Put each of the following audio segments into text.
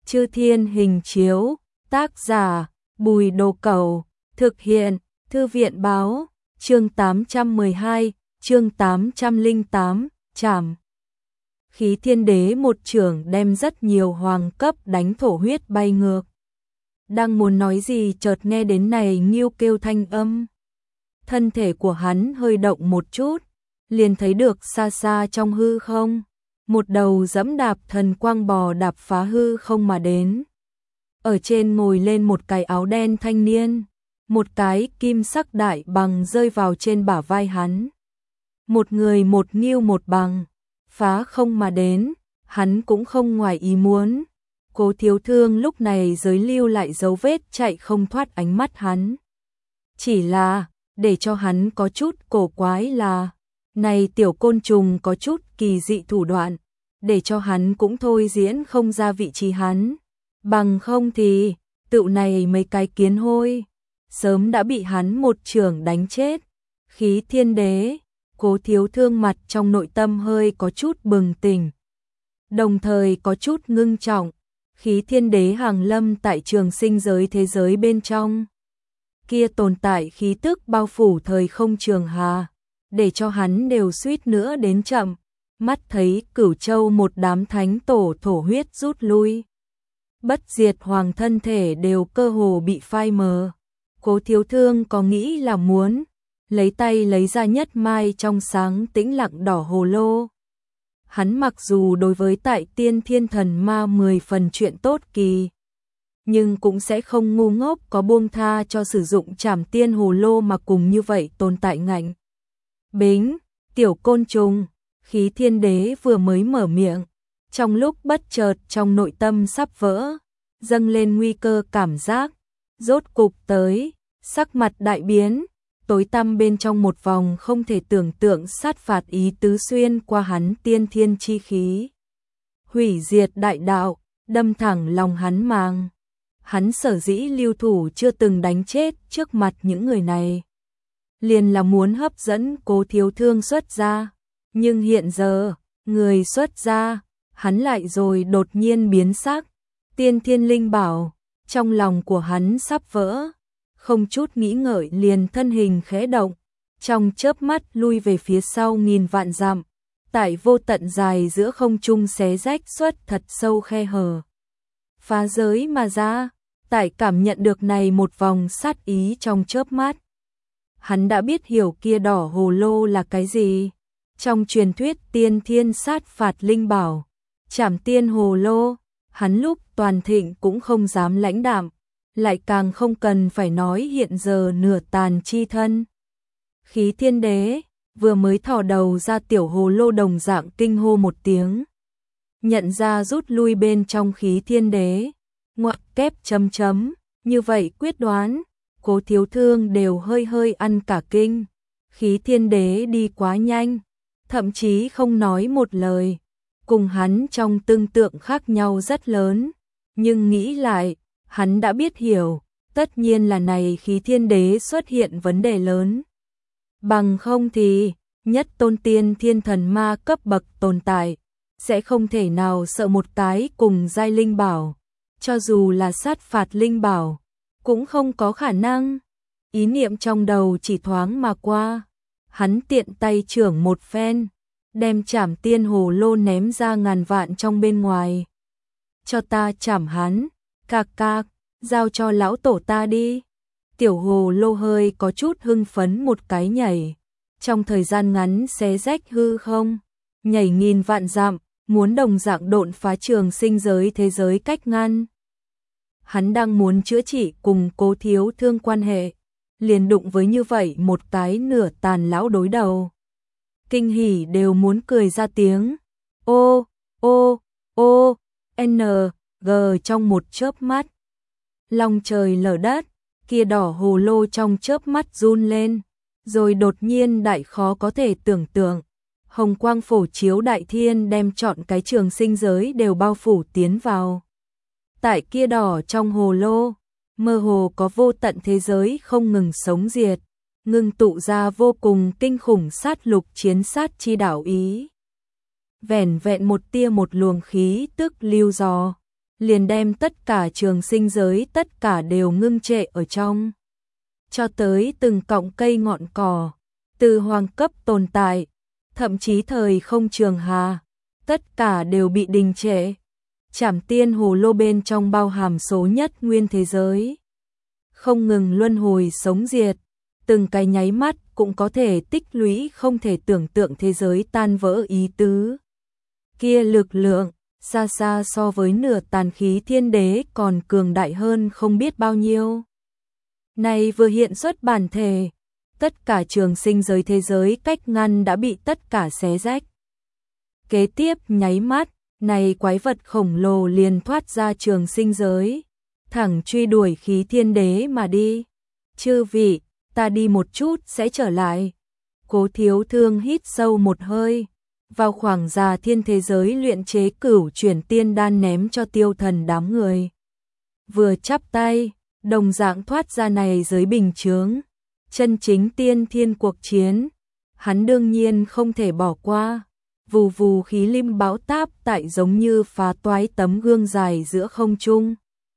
Chư Thiên Hình Chiếu, tác giả, Bùi Đồ Cẩu, thực hiện, Thư viện báo, chương 812, chương 808, trảm. Khí Thiên Đế một chưởng đem rất nhiều hoàng cấp đánh thổ huyết bay ngược. Đang muốn nói gì chợt nghe đến này nghiêu kêu thanh âm. Thân thể của hắn hơi động một chút, liền thấy được xa xa trong hư không, một đầu dẫm đạp thần quang bò đạp phá hư không mà đến. Ở trên ngồi lên một cái áo đen thanh niên, một cái kim sắc đại bằng rơi vào trên bả vai hắn. Một người một nghiêu một bằng, phá không mà đến, hắn cũng không ngoài ý muốn. Cố Thiếu Thương lúc này giới lưu lại dấu vết chạy không thoát ánh mắt hắn. Chỉ là, để cho hắn có chút cổ quái là, này tiểu côn trùng có chút kỳ dị thủ đoạn, để cho hắn cũng thôi diễn không ra vị trí hắn. Bằng không thì, tựu này mấy cái kiến hôi, sớm đã bị hắn một chưởng đánh chết. Khí Thiên Đế, Cố Thiếu Thương mặt trong nội tâm hơi có chút bừng tỉnh, đồng thời có chút ngưng trọng. Khí Thiên Đế hàng lâm tại trường sinh giới thế giới bên trong. Kia tồn tại khí tức bao phủ thời không trường hà, để cho hắn đều suýt nữa đến chậm. Mắt thấy Cửu Châu một đám thánh tổ thổ huyết rút lui. Bất diệt hoàng thân thể đều cơ hồ bị phai mờ. Cố Thiếu Thương có nghĩ là muốn lấy tay lấy ra nhất mai trong sáng tĩnh lặng đỏ hồ lô. Hắn mặc dù đối với tại tiên thiên thần ma 10 phần chuyện tốt kỳ, nhưng cũng sẽ không ngu ngốc có buông tha cho sử dụng trảm tiên hồ lô mà cùng như vậy tồn tại ngạnh. Bính, tiểu côn trùng, Khí Thiên Đế vừa mới mở miệng, trong lúc bất chợt trong nội tâm sắp vỡ, dâng lên nguy cơ cảm giác, rốt cục tới, sắc mặt đại biến. Tối tăm bên trong một vòng không thể tưởng tượng sát phạt ý tứ xuyên qua hắn tiên thiên chi khí. Hủy diệt đại đạo, đâm thẳng lòng hắn màng. Hắn sở dĩ lưu thủ chưa từng đánh chết trước mặt những người này, liền là muốn hấp dẫn Cố Thiếu Thương xuất ra. Nhưng hiện giờ, người xuất ra, hắn lại rồi đột nhiên biến sắc. Tiên thiên linh bảo, trong lòng của hắn sắp vỡ. Không chút nghĩ ngợi liền thân hình khẽ động, trong chớp mắt lui về phía sau nghìn vạn dặm, tại vô tận dài giữa không trung xé rách xuất thật sâu khe hở. Phá giới mà ra, tại cảm nhận được này một vòng sát ý trong chớp mắt. Hắn đã biết hiểu kia đỏ hồ lô là cái gì. Trong truyền thuyết tiên thiên sát phạt linh bảo, trảm tiên hồ lô, hắn lúc toàn thịnh cũng không dám lãnh đạm. Lại càng không cần phải nói hiện giờ nửa tàn chi thân. Khí Thiên Đế vừa mới thò đầu ra tiểu hồ lô đồng dạng kinh hô một tiếng. Nhận ra rút lui bên trong Khí Thiên Đế, ngoặc kép chấm chấm, như vậy quyết đoán, Cố Thiếu Thương đều hơi hơi ăn cả kinh. Khí Thiên Đế đi quá nhanh, thậm chí không nói một lời, cùng hắn trong tương tượng khác nhau rất lớn, nhưng nghĩ lại, hắn đã biết hiểu, tất nhiên là này Khí Thiên Đế xuất hiện vấn đề lớn. Bằng không thì, nhất tôn tiên thiên thần ma cấp bậc tồn tại, sẽ không thể nào sợ một cái cùng giai linh bảo. Cho dù là sát phạt linh bảo, cũng không có khả năng. Ý niệm trong đầu chỉ thoáng mà qua. Hắn tiện tay chưởng một phen, đem trảm tiên hồ lô ném ra ngàn vạn trong bên ngoài. Cho ta trảm hắn. Cạc cạc, giao cho lão tổ ta đi. Tiểu hồ lô hơi có chút hưng phấn một cái nhảy. Trong thời gian ngắn xé rách hư không, nhảy nghìn vạn dặm, muốn đồng dạng độn phá trường sinh giới thế giới cách ngăn. Hắn đang muốn chữa trị cùng Cố Thiếu Thương quan hệ, liền đụng với như vậy một cái nửa tàn lão đối đầu. Kinh hỉ đều muốn cười ra tiếng. Ô, ô, ô, n. G trong một chớp mắt. Long trời lở đất, kia đỏ hồ lô trong chớp mắt run lên, rồi đột nhiên đại khó có thể tưởng tượng. Hồng quang phổ chiếu đại thiên đem trọn cái trường sinh giới đều bao phủ tiến vào. Tại kia đỏ trong hồ lô, mơ hồ có vô tận thế giới không ngừng sống diệt, ngưng tụ ra vô cùng kinh khủng sát lục chiến sát chi đạo ý. Vẻn vẹn một tia một luồng khí tức lưu dò, liền đem tất cả trường sinh giới tất cả đều ngưng trệ ở trong. Cho tới từng cọng cây ngọn cỏ, từ hoàng cấp tồn tại, thậm chí thời không trường hà, tất cả đều bị đình trệ. Trảm tiên hồ lô bên trong bao hàm số nhất nguyên thế giới, không ngừng luân hồi sống diệt, từng cái nháy mắt cũng có thể tích lũy không thể tưởng tượng thế giới tan vỡ ý tứ. Kia lực lượng, xa xa so với nửa tàn khí thiên đế còn cường đại hơn không biết bao nhiêu. Này vừa hiện xuất bản thể, tất cả trường sinh giới thế giới cách ngăn đã bị tất cả xé rách. Kế tiếp nháy mắt, này quái vật khổng lồ liền thoát ra trường sinh giới, thẳng truy đuổi khí thiên đế mà đi. Chư vị, ta đi một chút sẽ trở lại. Cố Thiếu Thương hít sâu một hơi, vào khoảng già thiên thế giới luyện chế cửu chuyển tiên đan ném cho Tiêu Thần đám người. Vừa chắp tay, đồng dạng thoát ra này giới bình chướng, chân chính tiên thiên cuộc chiến, hắn đương nhiên không thể bỏ qua. Vù vù khí lim bão táp tại giống như phá toái tấm gương dài giữa không trung.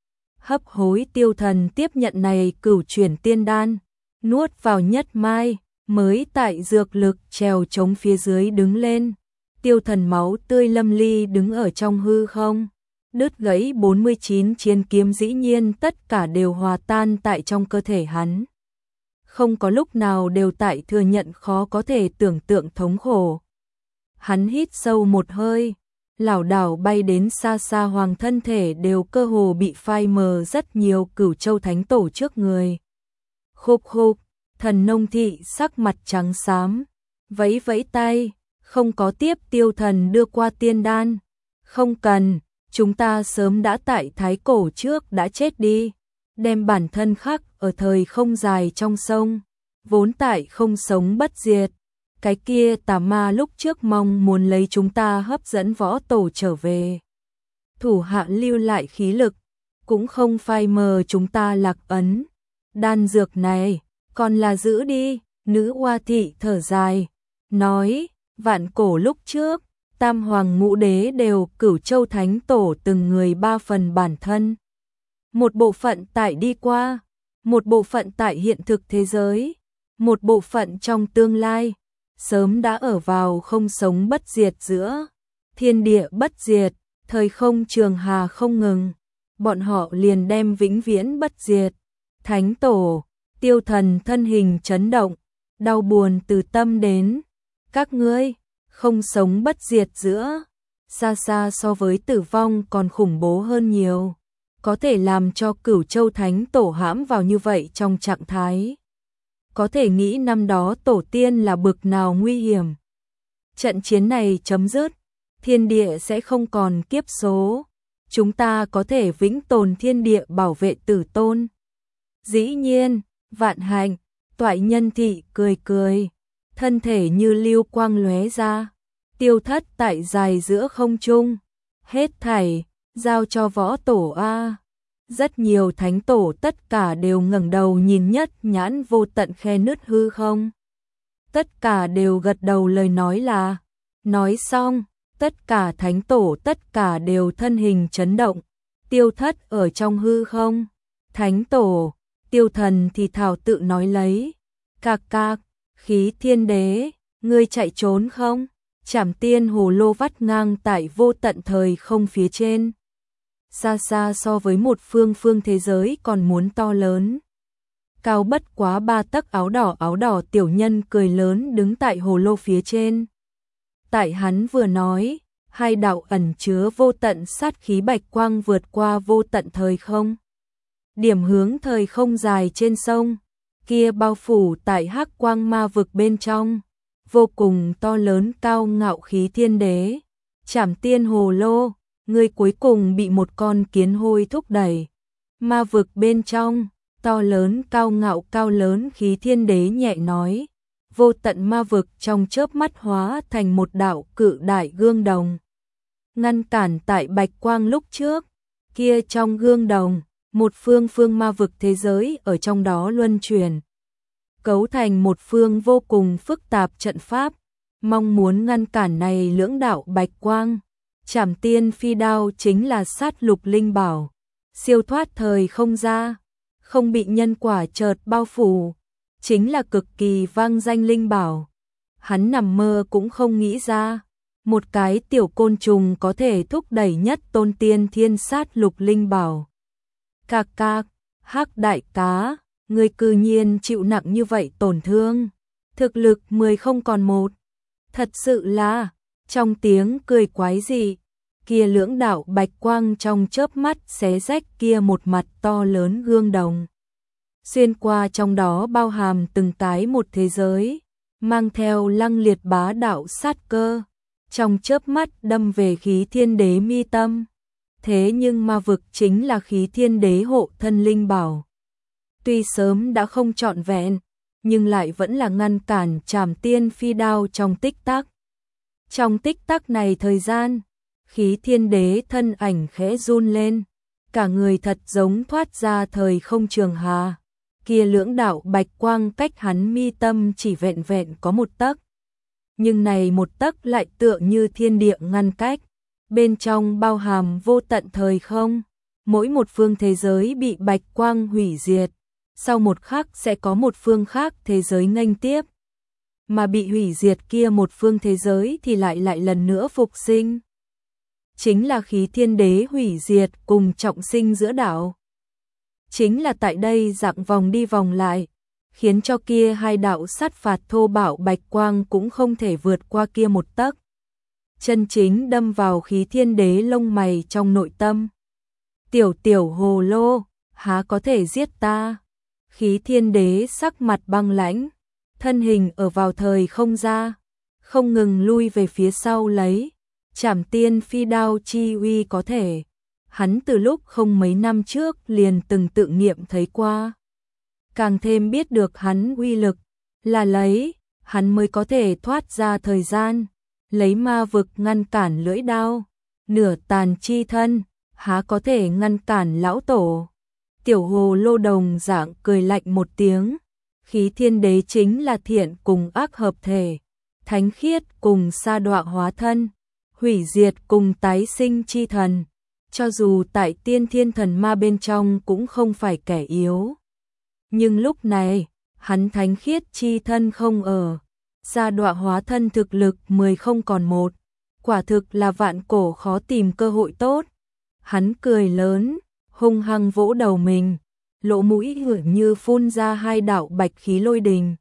Hấp hối Tiêu Thần tiếp nhận này cửu chuyển tiên đan, nuốt vào nhất mai, mới tại dược lực trèo chống phía dưới đứng lên. Tiêu Thần máu tươi lâm ly đứng ở trong hư không, đứt gãy 49 chiến kiếm dĩ nhiên tất cả đều hòa tan tại trong cơ thể hắn. Không có lúc nào đều tại thừa nhận khó có thể tưởng tượng thống khổ. Hắn hít sâu một hơi, lảo đảo bay đến xa xa, hoàng thân thể đều cơ hồ bị phai mờ rất nhiều Cửu Châu Thánh Tổ trước người. Khục khục, Thần Nông Thị sắc mặt trắng xám, vẫy vẫy tay, không có tiếp Tiêu Thần đưa qua tiên đan. Không cần, chúng ta sớm đã tại thái cổ trước đã chết đi, đem bản thân khắc ở thời không dài trong sông, vốn tại không sống bất diệt. Cái kia tà ma lúc trước mong muốn lấy chúng ta hấp dẫn võ tổ trở về. Thủ hạ lưu lại khí lực, cũng không phai mờ chúng ta lạc ấn. Đan dược này, còn là giữ đi, nữ Hoa Thị thở dài, nói, vạn cổ lúc trước, Tam Hoàng Ngũ Đế đều Cửu Châu Thánh Tổ từng người 3 phần bản thân. Một bộ phận tại đi qua, một bộ phận tại hiện thực thế giới, một bộ phận trong tương lai. Sớm đã ở vào không sống bất diệt giữa, thiên địa bất diệt, thời không trường hà không ngừng, bọn họ liền đem vĩnh viễn bất diệt. Thánh Tổ, Tiêu Thần thân hình chấn động, đau buồn từ tâm đến, các ngươi, không sống bất diệt giữa, xa xa so với tử vong còn khủng bố hơn nhiều, có thể làm cho Cửu Châu Thánh Tổ hãm vào như vậy trong trạng thái. Có thể nghĩ năm đó tổ tiên là bực nào nguy hiểm. Trận chiến này chấm dứt, thiên địa sẽ không còn kiếp số. Chúng ta có thể vĩnh tồn thiên địa bảo vệ tử tôn. Dĩ nhiên, vạn hạnh, Toại Nhân Thị cười cười, thân thể như lưu quang lóe ra, tiêu thất tại dài giữa không trung. Hết thảy, giao cho võ tổ a. Rất nhiều thánh tổ tất cả đều ngẩng đầu nhìn nhất nhãn vô tận khe nứt hư không. Tất cả đều gật đầu lời nói là. Nói xong, tất cả thánh tổ tất cả đều thân hình chấn động, tiêu thất ở trong hư không. Thánh tổ, Tiêu Thần thì thảo tự nói lấy. Cạc cạc, khí thiên đế, ngươi chạy trốn không? Trảm tiên hồ lô vắt ngang tại vô tận thời không phía trên. Xa xa so với một phương thế giới còn muốn to lớn. Cao bất quá 3 tấc áo đỏ tiểu nhân cười lớn đứng tại hồ lô phía trên. Tại hắn vừa nói, hai đạo ẩn chứa vô tận sát khí bạch quang vượt qua vô tận thời không. Điểm hướng thời không dài trên sông, kia bao phủ tại hắc quang ma vực bên trong, vô cùng to lớn cao ngạo khí thiên đế. Trảm tiên hồ lô, ngươi cuối cùng bị một con kiến hôi thúc đẩy. Ma vực bên trong, to lớn cao ngạo cao lớn khí thiên đế nhẹ nói. Vô tận ma vực trong chớp mắt hóa thành một đạo cự đại gương đồng. Ngăn cản tại bạch quang lúc trước, kia trong gương đồng, một phương ma vực thế giới ở trong đó luân chuyển. Cấu thành một phương vô cùng phức tạp trận pháp, mong muốn ngăn cản này lưỡng đạo bạch quang. Trảm Tiên Phi Đao chính là sát lục linh bảo, siêu thoát thời không ra, không bị nhân quả chợt bao phủ, chính là cực kỳ vang danh linh bảo. Hắn nằm mơ cũng không nghĩ ra, một cái tiểu côn trùng có thể thúc đẩy nhất tôn tiên thiên sát lục linh bảo. Cạc cạc, Hắc đại cá, ngươi cư nhiên chịu nặng như vậy tổn thương, thực lực 10 không còn 1. Thật sự là, trong tiếng cười quái dị, kia lưỡng đạo bạch quang trong chớp mắt xé rách kia một mặt to lớn gương đồng. Xuyên qua trong đó bao hàm từng cái một thế giới, mang theo lăng liệt bá đạo sát cơ, trong chớp mắt đâm về khí thiên đế mi tâm. Thế nhưng ma vực chính là khí thiên đế hộ thân linh bảo. Tuy sớm đã không trọn vẹn, nhưng lại vẫn là ngăn cản Trảm Tiên Phi Đao trong tích tắc. Trong tích tắc này thời gian, khí thiên đế thân ảnh khẽ run lên, cả người thật giống thoát ra thời không trường hà. Kia lưỡng đạo bạch quang cách hắn mi tâm chỉ vẹn vẹn có 1 tấc. Nhưng này 1 tấc lại tựa như thiên địa ngăn cách, bên trong bao hàm vô tận thời không, mỗi một phương thế giới bị bạch quang hủy diệt, sau một khắc sẽ có một phương khác thế giới nghênh tiếp. Mà bị hủy diệt kia một phương thế giới thì lại lần nữa phục sinh. Chính là khí thiên đế hủy diệt cùng trọng sinh giữa đạo. Chính là tại đây dạng vòng đi vòng lại, khiến cho kia hai đạo sát phạt thô bạo bạch quang cũng không thể vượt qua kia 1 tấc. Chân chính đâm vào khí thiên đế lông mày trong nội tâm. Tiểu hồ lô, há có thể giết ta? Khí thiên đế sắc mặt băng lãnh, thân hình ở vào thời không ra, không ngừng lui về phía sau lấy. Trảm Tiên Phi Đao chi uy có thể, hắn từ lúc không mấy năm trước liền từng tự nghiệm thấy qua. Càng thêm biết được hắn uy lực, là lấy, hắn mới có thể thoát ra thời gian, lấy ma vực ngăn cản lưỡi đao, nửa tàn chi thân, há có thể ngăn cản lão tổ. Tiểu hồ lô đồng dạng cười lạnh một tiếng, khí thiên đế chính là thiện cùng ác hợp thể, thánh khiết cùng sa đọa hóa thân, hủy diệt cùng tái sinh chi thần, cho dù tại tiên thiên thần ma bên trong cũng không phải kẻ yếu. Nhưng lúc này, hắn thánh khiết chi thân không ở, sa đọa hóa thân thực lực 10 không còn 1, quả thực là vạn cổ khó tìm cơ hội tốt. Hắn cười lớn, hung hăng vỗ đầu mình, lỗ mũi hưởng như phun ra hai đạo bạch khí lôi đình.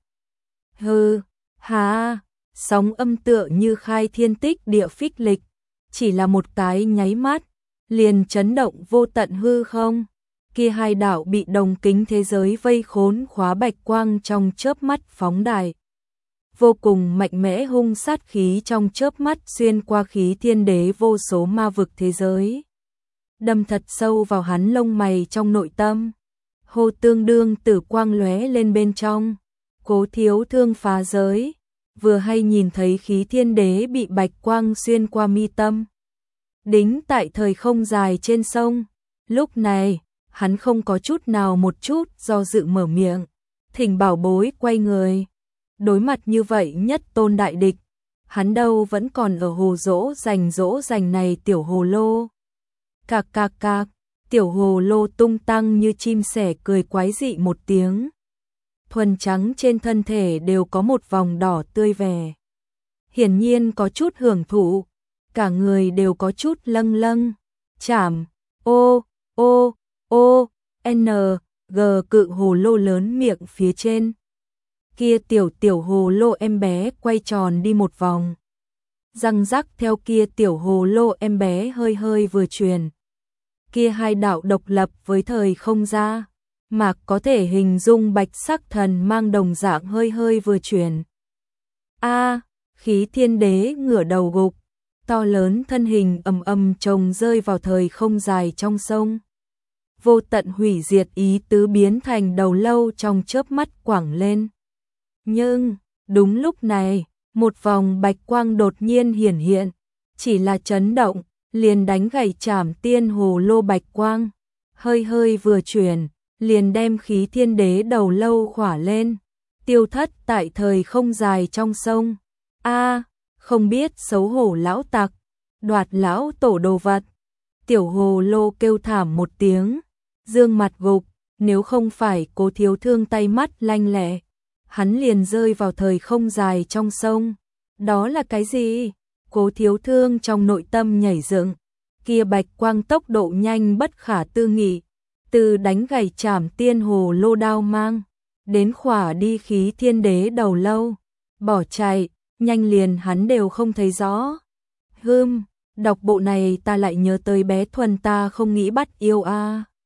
Hừ, hà, sóng âm tựa như khai thiên tích địa phích lịch, chỉ là một cái nháy mắt, liền chấn động vô tận hư không. Kia hai đạo bị đồng kính thế giới vây khốn khóa bạch quang trong chớp mắt phóng đại. Vô cùng mạnh mẽ hung sát khí trong chớp mắt xuyên qua khí thiên đế vô số ma vực thế giới, đâm thật sâu vào hắn lông mày trong nội tâm. Hô tương đương tử quang lóe lên bên trong, Cố Thiếu Thương phá giới, vừa hay nhìn thấy khí thiên đế bị bạch quang xuyên qua mi tâm, đính tại thời không dài trên sông. Lúc này, hắn không có chút nào một chút do dự mở miệng, thỉnh bảo bối quay người. Đối mặt như vậy nhất tôn đại địch, hắn đâu vẫn còn ở hồ dỗ dành này tiểu hồ lô. Cạc cạc cạc, tiểu hồ lô tung tăng như chim sẻ cười quái dị một tiếng. Thuần trắng trên thân thể đều có một vòng đỏ tươi vẻ. Hiển nhiên có chút hưởng thụ, cả người đều có chút lâng lâng. Chảm, ô, n, g cự hồ lô lớn miệng phía trên. Kia tiểu hồ lô em bé quay tròn đi một vòng. Răng rắc theo kia tiểu hồ lô em bé hơi vừa truyền. Kia hai đạo độc lập với thời không ra, mà có thể hình dung bạch sắc thần mang đồng dạng hơi vừa truyền. A, khí thiên đế ngửa đầu gục, to lớn thân hình ầm chồng rơi vào thời không dài trong sông. Vô tận hủy diệt ý tứ biến thành đầu lâu trong chớp mắt quẳng lên. Nhưng, đúng lúc này, một vòng bạch quang đột nhiên hiển hiện, chỉ là chấn động, liền đánh gãy Trảm Tiên hồ lô bạch quang, hơi vừa chuyển, liền đem khí thiên đế đầu lâu khỏa lên, tiêu thất tại thời không dài trong sông. A, không biết xấu hổ lão tặc, đoạt lão tổ đồ vật. Tiểu hồ lô kêu thảm một tiếng, dương mặt gục, nếu không phải Cố Thiếu Thương tay mắt lanh lẹ, hắn liền rơi vào thời không dài trong sông. Đó là cái gì? Cố Thiếu Thương trong nội tâm nhảy dựng, kia bạch quang tốc độ nhanh bất khả tư nghị, từ đánh gãy Trảm Tiên hồ lô đao mang, đến khỏa đi khí thiên đế đầu lâu, bỏ chạy, nhanh liền hắn đều không thấy rõ. Đọc bộ này ta lại nhớ tới bé Thuần ta không nghĩ bắt yêu a.